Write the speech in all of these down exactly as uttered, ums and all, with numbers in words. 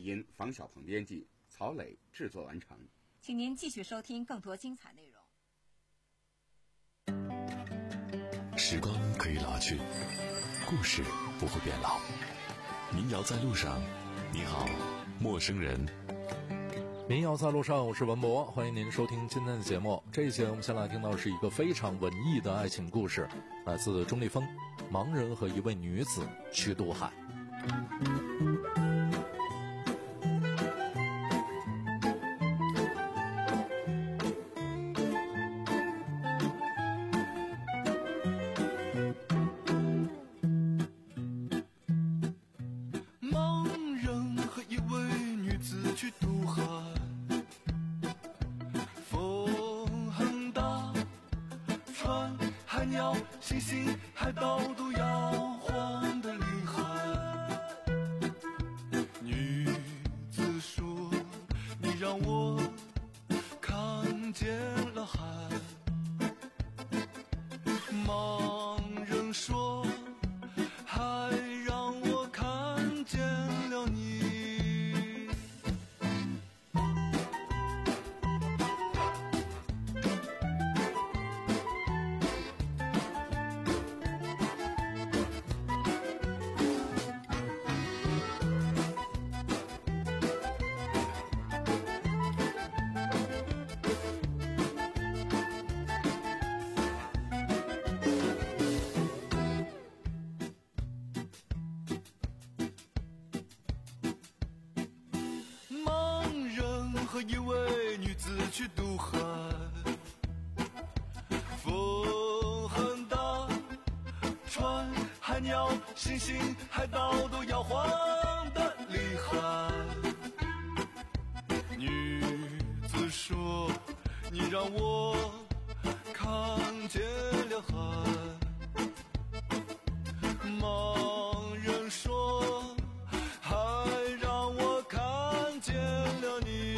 音房小鹏编辑，曹磊制作完成。 请您继续收听更多精彩内容。 时光可以老去，故事不会变老。民谣在路上，你好，陌生人。 民谣在路上，我是文博，欢迎您收听今天的节目。这一节我们先来听到是一个非常文艺的爱情故事，来自钟立风，盲人和一位女子去渡海。 星星海岛都摇晃得厉害。女子说，你让我看见了海。盲人说，海让我看见了你。和一位女子去渡海，风很大，船海鸟星星海岛都摇晃得厉害。女子说，你让我看见了海。盲人说，海让我看见了你。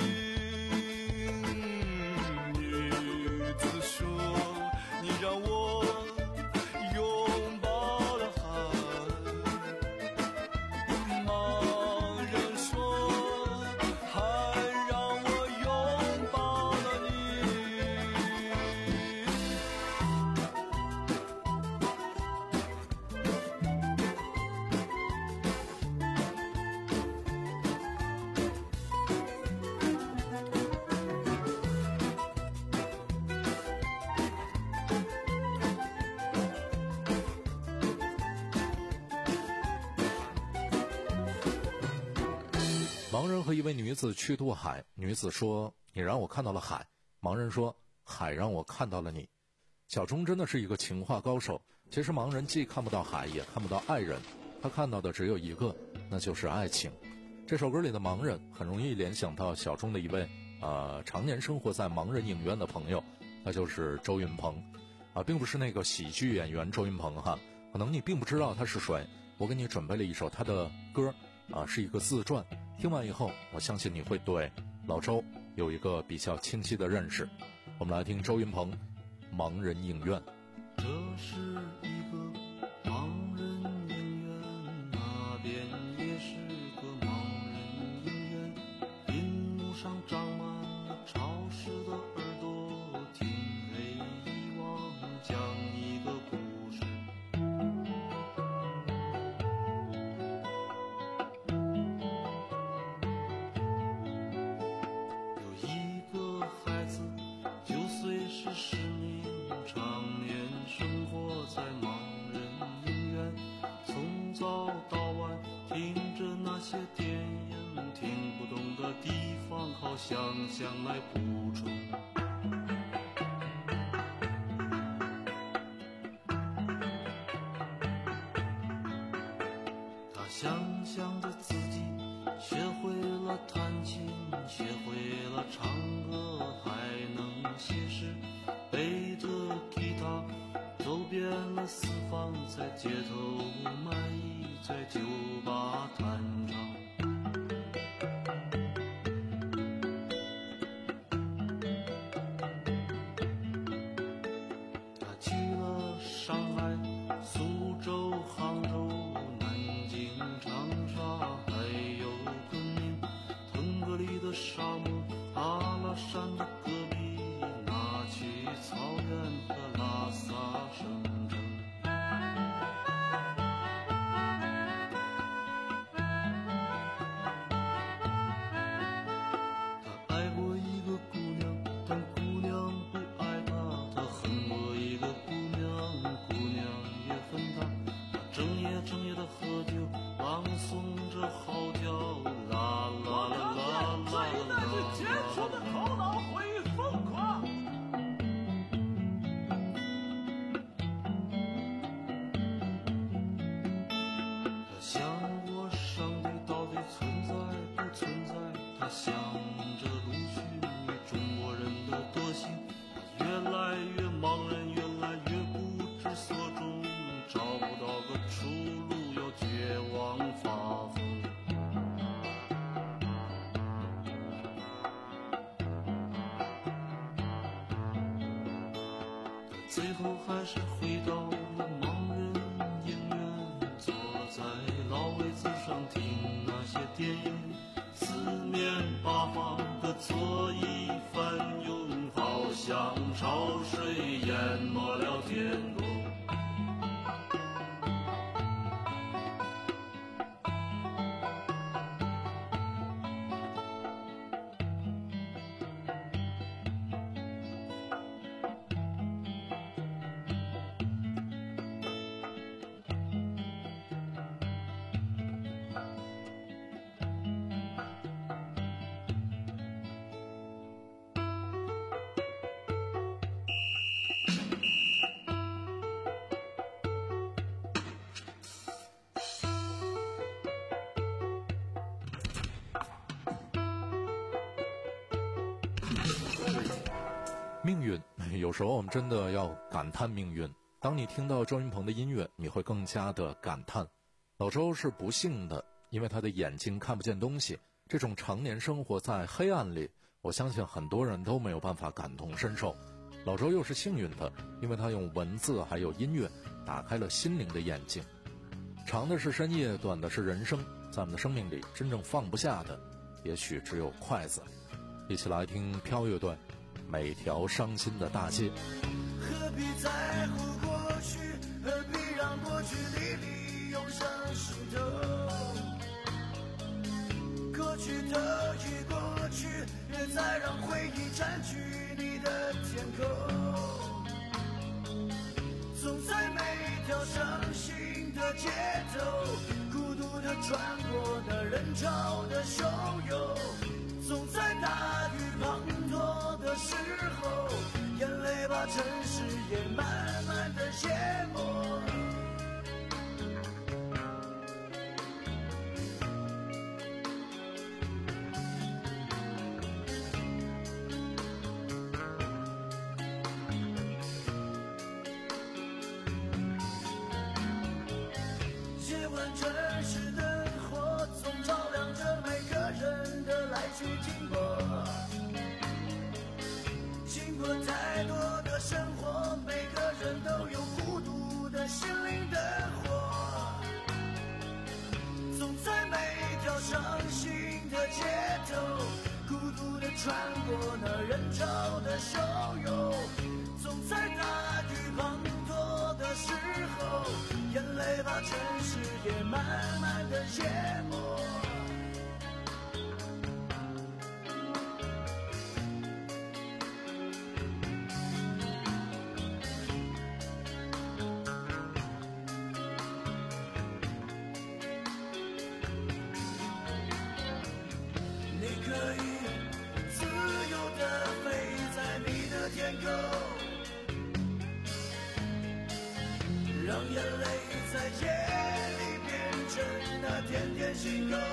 让我拥抱了海。盲人说，海让我拥抱了盲人和一位女子去渡海，女子说，你让我看到了海。盲人说，海让我看到了你。小钟真的是一个情话高手，其实盲人既看不到海，也看不到爱人，他看到的只有一个，那就是爱情。这首歌里的盲人很容易联想到小钟的一位呃常年生活在盲人影院的朋友，他就是周云鹏啊，并不是那个喜剧演员周云鹏哈，可能你并不知道他是谁。我给你准备了一首他的歌啊，是一个自传，听完以后我相信你会对老周有一个比较清晰的认识。我们来听周云鹏盲人影院。 这是一个盲人影院，那边也是个盲人影院，银幕上长满了潮湿的耳朵，听黑遗忘讲一个故事。有一个孩子九岁时失明，常年生活在盲人影院，从早到晚听着那些电影，听不懂的地方靠想象来补充。他想象着自己学会了弹琴，学会了唱歌，还能写诗，背着吉他走遍了四方，在街头卖艺，在酒吧弹唱。他去了上海、苏州、杭州、南京、长沙，还有昆明， 的沙漠，阿拉善的戈壁，拿起草原和拉萨省城。他爱过一个姑娘，但姑娘不爱他，他恨过一个姑娘，姑娘也恨他。他整夜整夜的喝酒，朗诵着嚎叫，啦啦啦啦啦啦啦啦。 杰出的头脑会疯狂。 他想过上帝到底存在不存在，他想着鲁迅与中国人的德行，他越来越茫然，越来越不知所终，找不到个出路，要绝望发疯。最后还是回到了盲人影院，坐在老位子上听那些电影，四面八方的座椅翻涌，好像潮水淹没了天空。 命运，有时候我们真的要感叹命运。当你听到周云鹏的音乐，你会更加的感叹。老周是不幸的，因为他的眼睛看不见东西，这种常年生活在黑暗里，我相信很多人都没有办法感同身受。老周又是幸运的，因为他用文字还有音乐打开了心灵的眼睛。长的是深夜，短的是人生，在我们的生命里真正放不下的也许只有筷子。一起来听飘乐队每条伤心的大街。 何必在乎过去，何必让过去历历涌上心头，过去都已过去，别再让回忆占据你的天空。总在每条伤心的街头，孤独的穿过那人潮的汹涌，总在大雨滂沱的时候，眼泪把城市也慢慢的淹没。夜晚城市灯火总照亮着每个人的来去经过，经过太多的生活，每个人都有孤独的心灵的火，总在每条伤心的街头，孤独的穿过那人潮的汹涌，总在大雨滂沱的时候，眼泪把城市也慢慢的淹没。你可以自由地飞在你的天空，让眼泪在夜里变成那点点星空。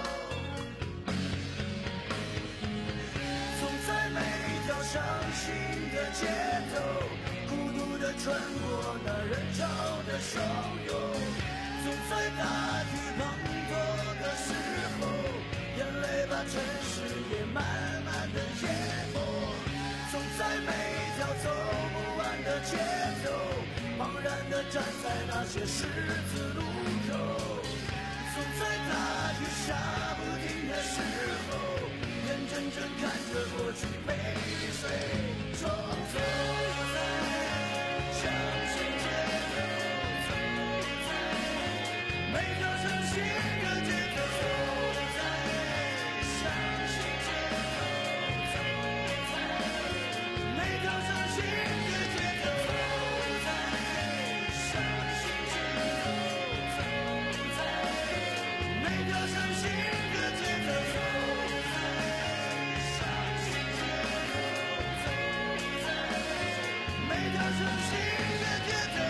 总在每条伤心的街头，孤独地穿过那人潮的汹涌，总在大雨滂沱的时候，眼泪把城市也慢慢的淹没。总在每条走不完的街头，茫然地站在那些十字路口，总在大雨下不停的时候，眼睁睁睁看着过去被谁冲走在伤心街头，走在每条伤心的街头，走在伤心街头，走在每条伤心的街头，走在伤心街头，走在每条伤心的街头，走在伤心街头，走在每条伤心的街头。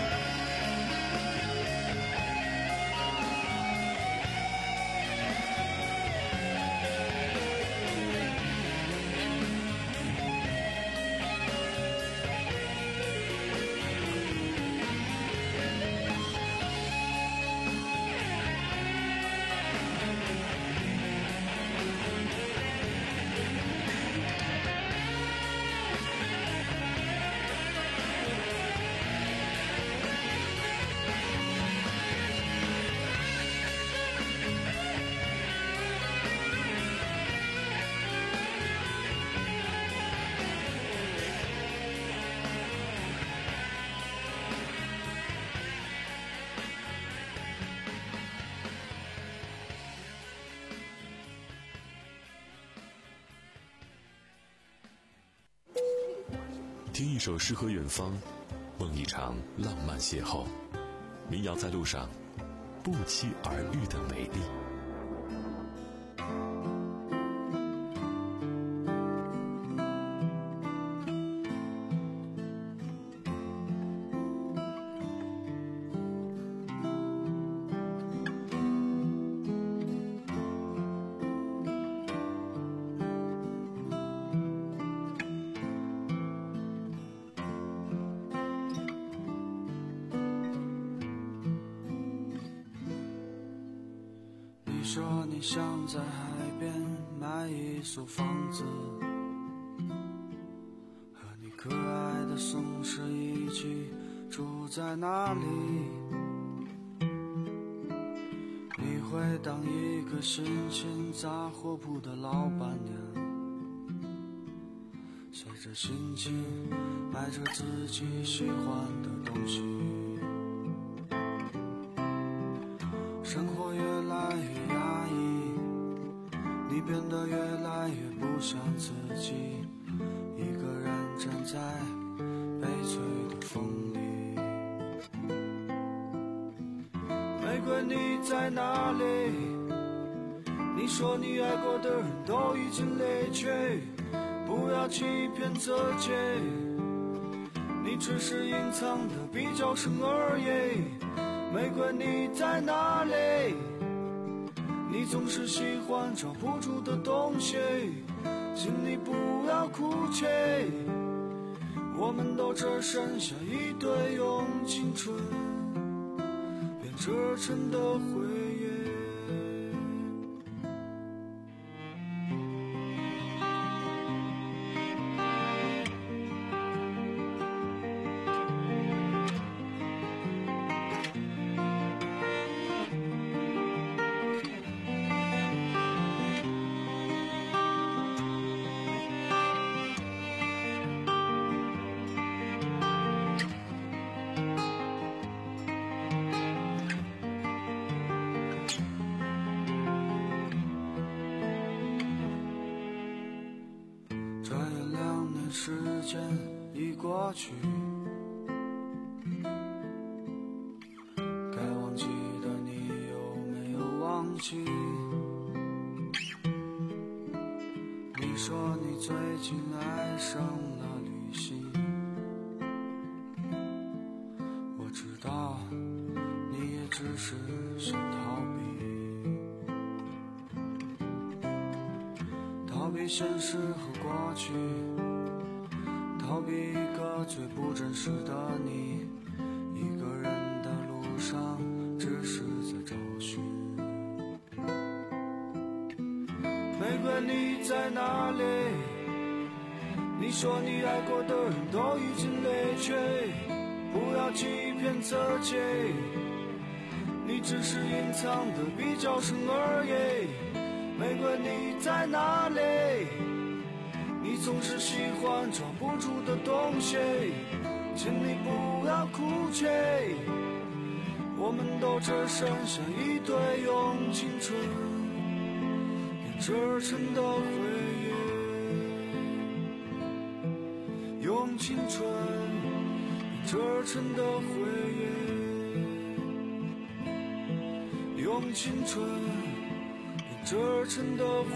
听一首诗和远方，梦一场浪漫邂逅。民谣在路上，不期而遇的美丽。 你说你想在海边买一所房子，和你可爱的松狮一起住在那里。你会当一个新鲜杂货铺的老板娘，随着心情买着自己喜欢的东西。生活越来越压抑，你变得越来越不像自己，一个人站在悲催的风里。玫瑰你在哪里？你说你爱过的人都已经离去，不要欺骗自己，你只是隐藏的比较深而已。玫瑰你在哪里？你总是喜欢找不住的东西，请你不要哭泣，我们都只剩下一堆用青春编织成的回忆。时间已过去，该忘记的你有没有忘记？你说你最近爱上了旅行，我知道你也只是想逃避，逃避现实和过去，逃避一个最不真实的你，一个人的路上只是在找寻。玫瑰你在哪里？你说你爱过的人都已经离去，不要欺骗自己，你只是隐藏的比较深而已。玫瑰你在哪里？ 总是喜欢抓不住的东西，请你不要哭泣，我们都只剩下一堆用青春编织而成的回忆，用青春编织而成的回忆，用青春编织而成的回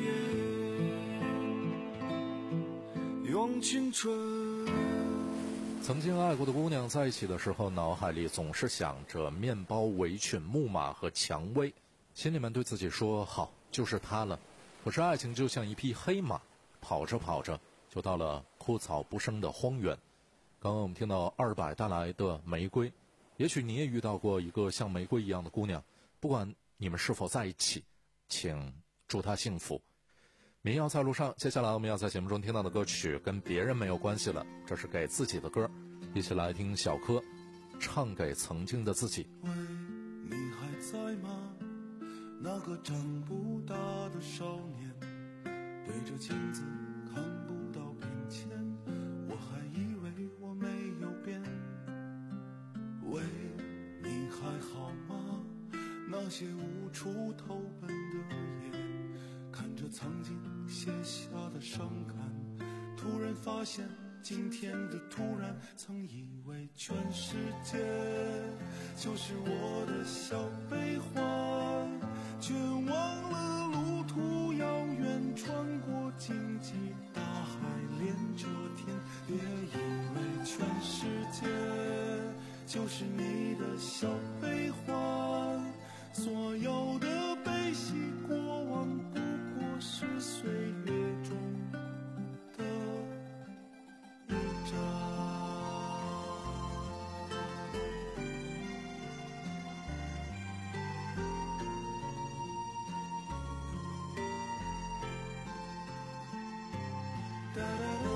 忆，用青春。 曾经爱过的姑娘在一起的时候，脑海里总是想着面包、围裙、木马和蔷薇，心里面对自己说好，就是她了。可是爱情就像一匹黑马，跑着跑着就到了枯草不生的荒原。刚刚我们听到二百带来的玫瑰，也许你也遇到过一个像玫瑰一样的姑娘，不管你们是否在一起，请祝她幸福。民谣在路上，接下来我们要在节目中听到的歌曲跟别人没有关系了，这是给自己的歌，一起来听小柯唱给曾经的自己。 喂，你还在吗？那个长不大的少年，对着镜子看不到变迁，我还以为我没有变。喂，你还好吗？那些无处投奔的夜，看着曾经写下的伤感，突然发现今天的突然，曾以为全世界就是我的小悲欢，却忘了路途遥远，穿过荆棘大海，连着天，别以为全世界就是你的小悲欢，所有的悲喜过往不过是岁月中的一站。哒哒哒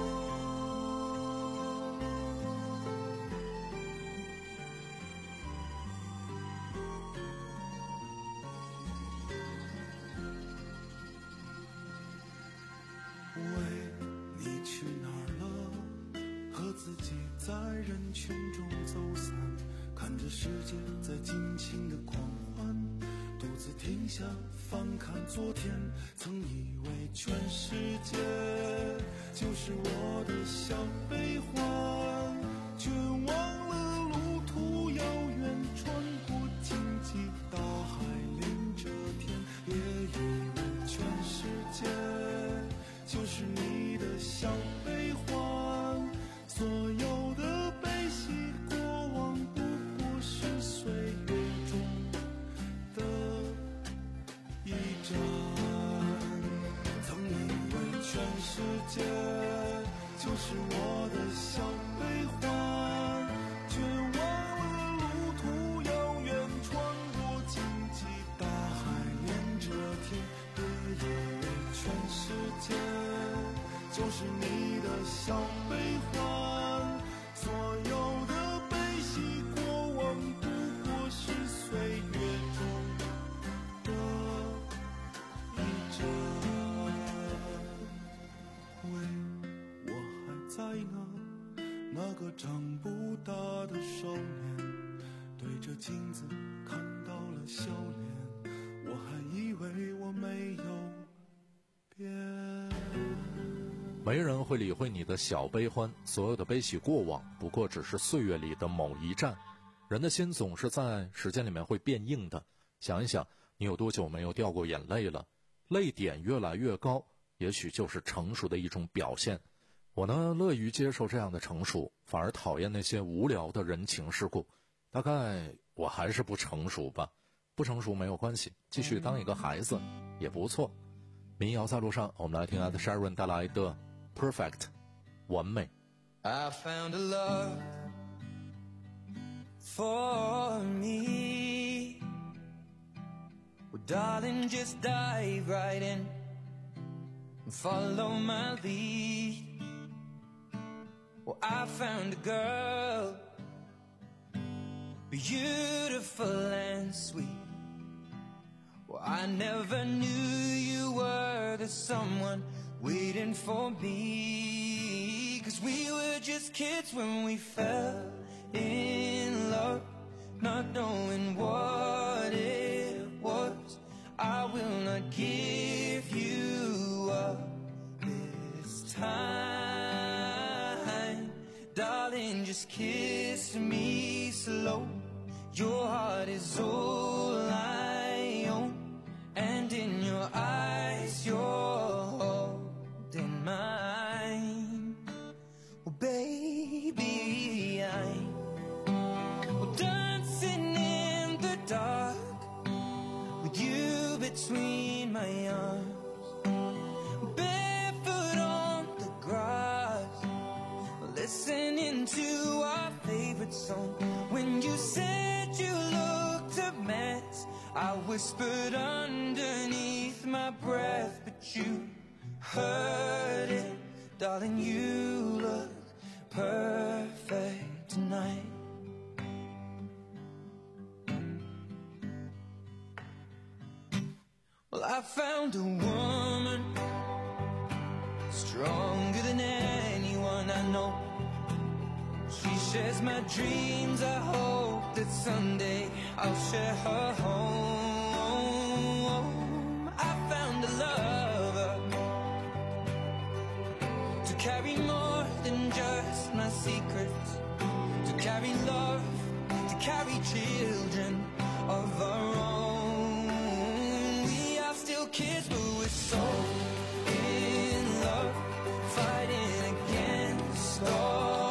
喂，你去哪儿了？和自己在人群中走散，看着世界在尽情的狂欢，独自停下翻看昨天，曾以为全世界就是我的小悲欢，却忘了路途遥远，穿过荆棘大海，连着天，别以为全世界就是你的小悲欢，所有的悲喜过往不过是岁月中的一站。曾以为全世界就是我的小悲欢，却忘了路途遥远，穿过荆棘大海，连着天，别以为全世界就是你的小悲欢，所有的悲喜过往不过是岁月中的一站。喂，我还在呢，那个长不大的少年，对着镜子看到了笑脸，我还以为我没有变。 没人会理会你的小悲欢，所有的悲喜过往不过只是岁月里的某一站。人的心总是在时间里面会变硬的，想一想你有多久没有掉过眼泪了，泪点越来越高，也许就是成熟的一种表现。我呢，乐于接受这样的成熟，反而讨厌那些无聊的人情世故。大概我还是不成熟吧，不成熟没有关系，继续当一个孩子也不错。民谣在路上，我们来听 Ed Sheeran 带来的 Perfect 完美。 I found a love for me. Well, darling, just dive right in and follow my lead. Well, I found a girl, beautiful and sweet. Well, I never knew you were the someone waiting for me. Cause we were just kids when we fell in love, not knowing what it was. I will not give you up this time. Darling, just kiss me slow. Your heart is all I own, and in your eyes you're holding mine. Oh baby, I'm well, dancing in the dark with you between my arms, barefoot on the grass, listening to our favorite song. When you said you looked a mess, I whispered underneath my breath, but you heard it. Darling, you look perfect tonight. Well, I found a woman stronger than anyone I know. She shares my dreams. I hope that someday I'll share her home. I found a lover to carry more than just my secrets, to carry love, to carry children of our own. We are still kids, but we're so in love, fighting against all.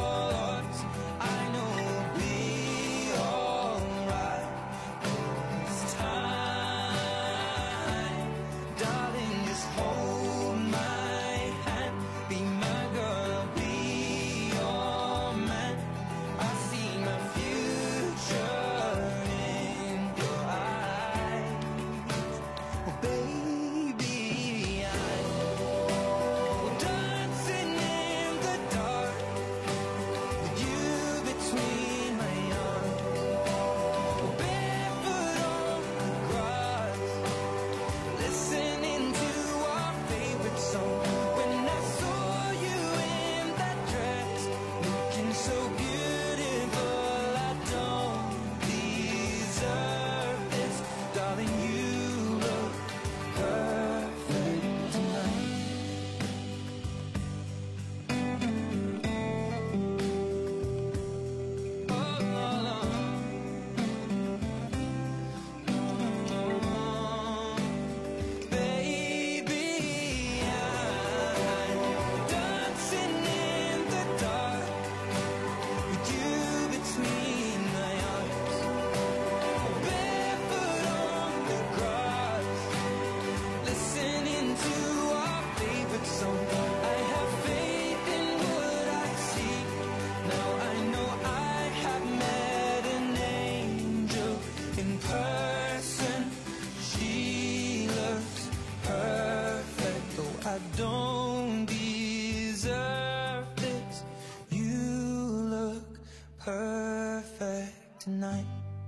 Tonight.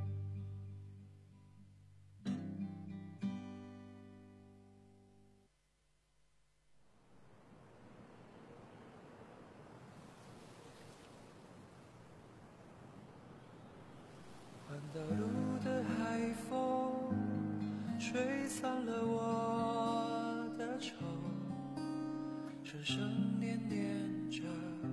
环岛路的海风吹散了我的愁，声声念念着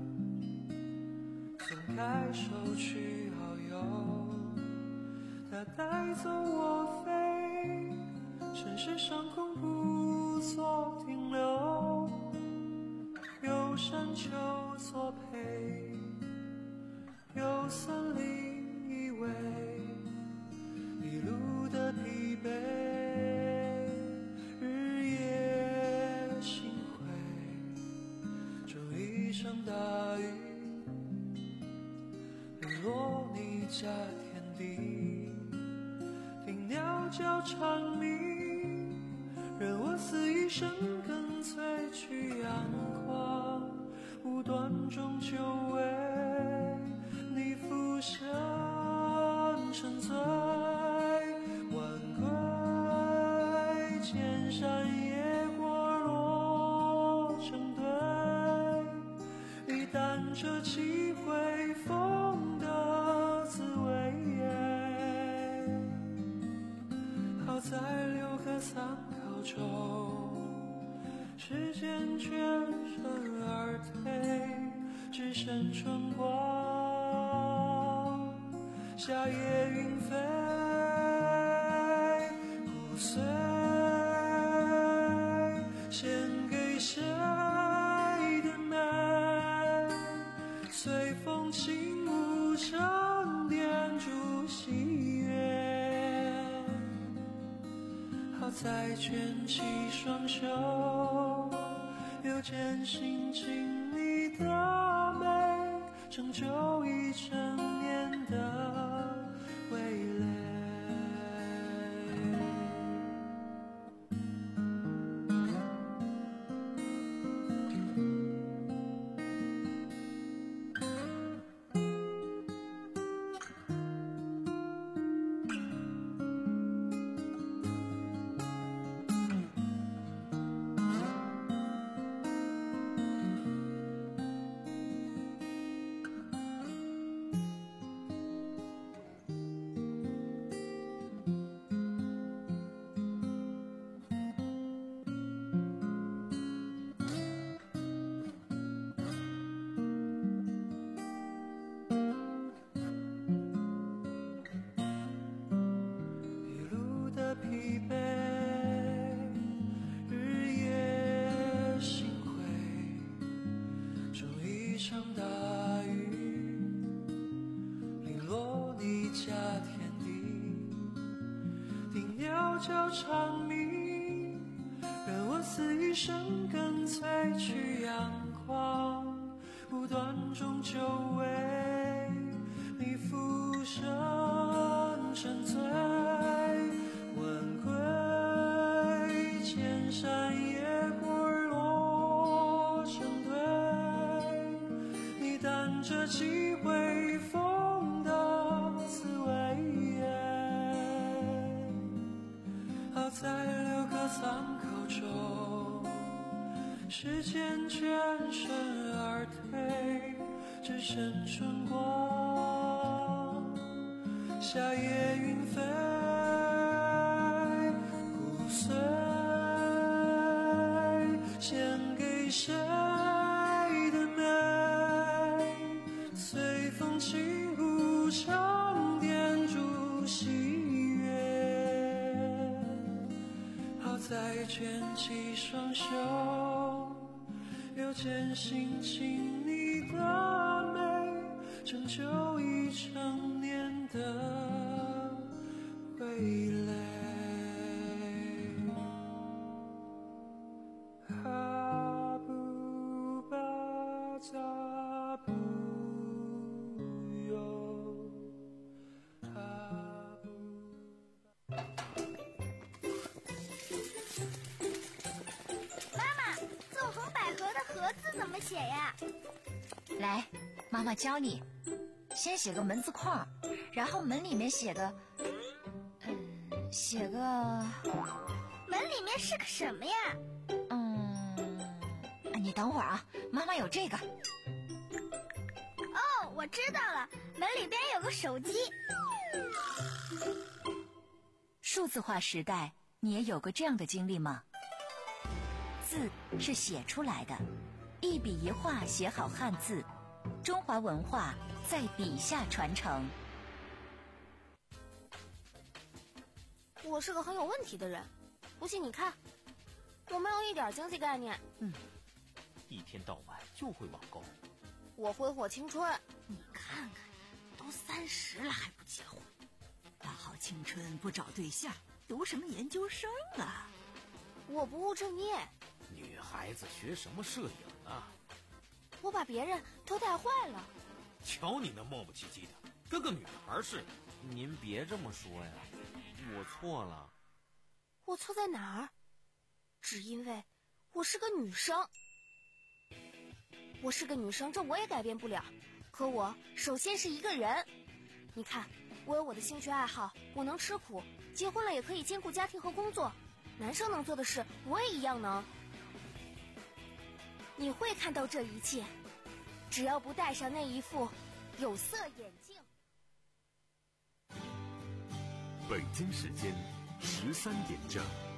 松开手去好友，它带走我飞，城市上空不做停留，有山丘作陪，有森林依偎，一路的疲惫，日夜心灰，终一场大雨落你家天地，听鸟叫蝉鸣，任我肆意生根萃取阳光，无端中就为你浮生沉醉，晚归千山野过落等着几回风的滋味，好在留个参考中，时间全身而退，只剩春光，夏夜云飞，骨碎，献给谁的美，随风轻舞上点烛喜悦，好在卷起双手，又坚信经历的美，成就一成年的味蕾。疲惫，日夜心灰，终一场大雨，淋落你家天地，听鸟叫长鸣，任我肆意生根萃取阳光，不断中久违，你浮生沉醉。山野果儿落成堆，你担着几回风的滋味，好在留个参考中，时间全身而退，只剩春光，夏夜云飞，骨碎，献给谁的美，随风轻舞上点烛喜悦，好在卷起双手，又坚信经历的美，成就一成年的味蕾。哈布巴扎布哟，哈布。 妈妈，纵横捭阖的阖字怎么写呀？ 来，妈妈教你，先写个门字框，然后门里面写个，嗯，写个。 门里面是个什么呀？ 你等会儿啊，妈妈有这个。 哦，我知道了，门里边有个手机。 数字化时代，你也有过这样的经历吗？字是写出来的，一笔一画写好汉字，中华文化在笔下传承。 我是个很有问题的人，不信你看，我没有一点经济概念。 嗯。一天到晚就会网购， 我挥霍青春。 你看看，都三十了还不结婚，大好青春不找对象，读什么研究生啊？ 我不务正业。 女孩子学什么摄影啊？ 我把别人都带坏了。 瞧你那磨磨唧唧的，跟个女孩似的。 您别这么说呀，我错了。 我错在哪儿？只因为我是个女生。我是个女生，这我也改变不了。可我首先是一个人。你看，我有我的兴趣爱好，我能吃苦，结婚了也可以兼顾家庭和工作。男生能做的事，我也一样能。你会看到这一切， 只要不戴上那一副有色眼镜。 北京时间十三点整。